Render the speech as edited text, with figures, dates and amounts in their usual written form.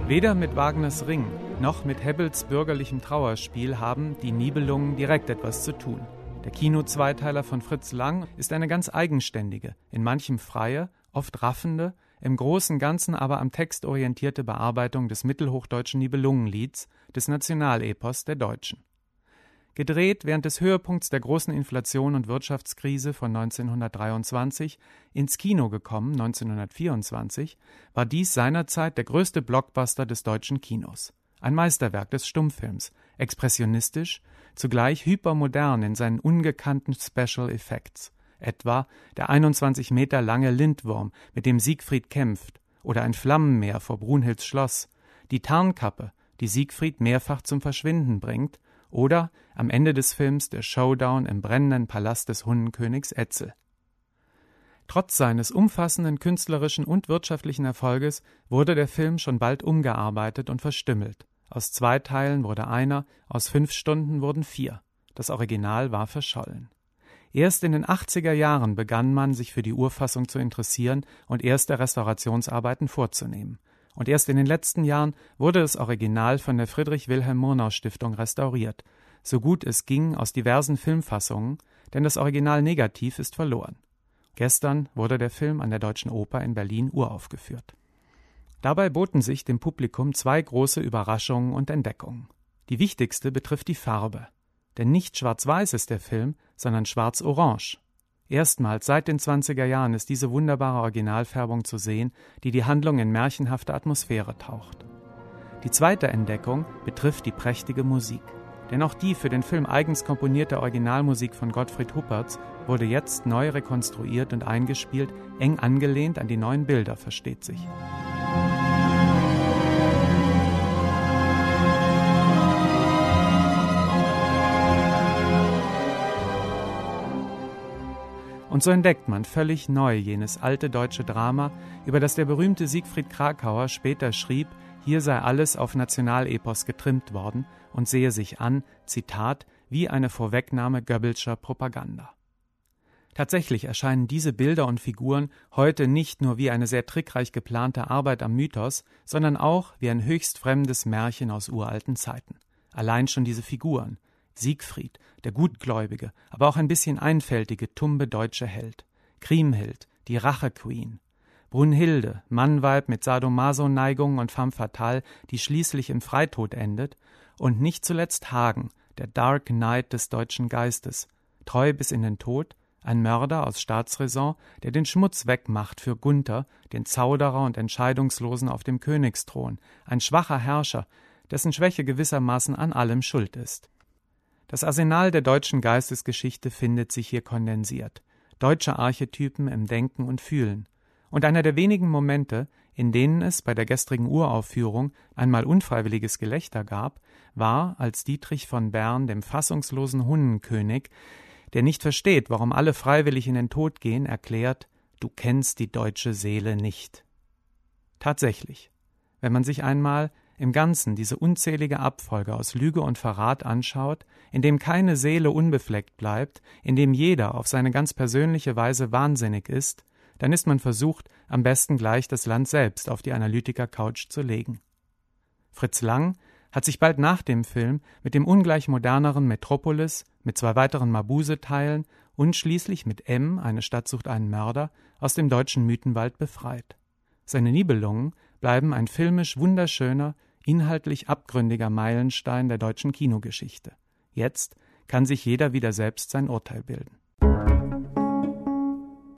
Weder mit Wagners Ring noch mit Hebbels bürgerlichem Trauerspiel haben die Nibelungen direkt etwas zu tun. Der Kino-Zweiteiler von Fritz Lang ist eine ganz eigenständige, in manchem freie, oft raffende, im großen Ganzen aber am Text orientierte Bearbeitung des mittelhochdeutschen Nibelungenlieds, des Nationalepos der Deutschen. Gedreht während des Höhepunkts der großen Inflation und Wirtschaftskrise von 1923, ins Kino gekommen 1924, war dies seinerzeit der größte Blockbuster des deutschen Kinos. Ein Meisterwerk des Stummfilms, expressionistisch, zugleich hypermodern in seinen ungekannten Special Effects, etwa der 21 Meter lange Lindwurm, mit dem Siegfried kämpft, oder ein Flammenmeer vor Brunhilds Schloss, die Tarnkappe, die Siegfried mehrfach zum Verschwinden bringt, oder am Ende des Films der Showdown im brennenden Palast des Hunnenkönigs Etzel. Trotz seines umfassenden künstlerischen und wirtschaftlichen Erfolges wurde der Film schon bald umgearbeitet und verstümmelt. Aus 2 Teilen wurde einer, aus 5 Stunden wurden 4. Das Original war verschollen. Erst in den 80er Jahren begann man, sich für die Urfassung zu interessieren und erste Restaurationsarbeiten vorzunehmen. Und erst in den letzten Jahren wurde das Original von der Friedrich-Wilhelm-Murnau-Stiftung restauriert, so gut es ging aus diversen Filmfassungen, denn das Original Negativ ist verloren. Gestern wurde der Film an der Deutschen Oper in Berlin uraufgeführt. Dabei boten sich dem Publikum 2 große Überraschungen und Entdeckungen. Die wichtigste betrifft die Farbe. Denn nicht schwarz-weiß ist der Film, sondern schwarz-orange. Erstmals seit den 20er Jahren ist diese wunderbare Originalfärbung zu sehen, die die Handlung in märchenhafte Atmosphäre taucht. Die zweite Entdeckung betrifft die prächtige Musik. Denn auch die für den Film eigens komponierte Originalmusik von Gottfried Huppertz wurde jetzt neu rekonstruiert und eingespielt, eng angelehnt an die neuen Bilder, versteht sich. Und so entdeckt man völlig neu jenes alte deutsche Drama, über das der berühmte Siegfried Kracauer später schrieb, hier sei alles auf Nationalepos getrimmt worden und sehe sich an, Zitat, wie eine Vorwegnahme Goebbelscher Propaganda. Tatsächlich erscheinen diese Bilder und Figuren heute nicht nur wie eine sehr trickreich geplante Arbeit am Mythos, sondern auch wie ein höchst fremdes Märchen aus uralten Zeiten. Allein schon diese Figuren. Siegfried, der gutgläubige, aber auch ein bisschen einfältige, tumbe deutsche Held. Kriemhild, die Rache-Queen. Brunhilde, Mannweib mit Sadomaso-Neigungen und femme fatale, die schließlich im Freitod endet. Und nicht zuletzt Hagen, der Dark Knight des deutschen Geistes. Treu bis in den Tod, ein Mörder aus Staatsräson, der den Schmutz wegmacht für Gunther, den Zauderer und Entscheidungslosen auf dem Königsthron. Ein schwacher Herrscher, dessen Schwäche gewissermaßen an allem schuld ist. Das Arsenal der deutschen Geistesgeschichte findet sich hier kondensiert. Deutsche Archetypen im Denken und Fühlen. Und einer der wenigen Momente, in denen es bei der gestrigen Uraufführung einmal unfreiwilliges Gelächter gab, war, als Dietrich von Bern dem fassungslosen Hunnenkönig, der nicht versteht, warum alle freiwillig in den Tod gehen, erklärt, du kennst die deutsche Seele nicht. Tatsächlich, wenn man sich einmal im Ganzen diese unzählige Abfolge aus Lüge und Verrat anschaut, in dem keine Seele unbefleckt bleibt, in dem jeder auf seine ganz persönliche Weise wahnsinnig ist, dann ist man versucht, am besten gleich das Land selbst auf die Analytiker-Couch zu legen. Fritz Lang hat sich bald nach dem Film mit dem ungleich moderneren Metropolis, mit 2 weiteren Mabuse-Teilen und schließlich mit M, eine Stadt sucht einen Mörder, aus dem deutschen Mythenwald befreit. Seine Nibelungen bleiben ein filmisch wunderschöner, inhaltlich abgründiger Meilenstein der deutschen Kinogeschichte. Jetzt kann sich jeder wieder selbst sein Urteil bilden.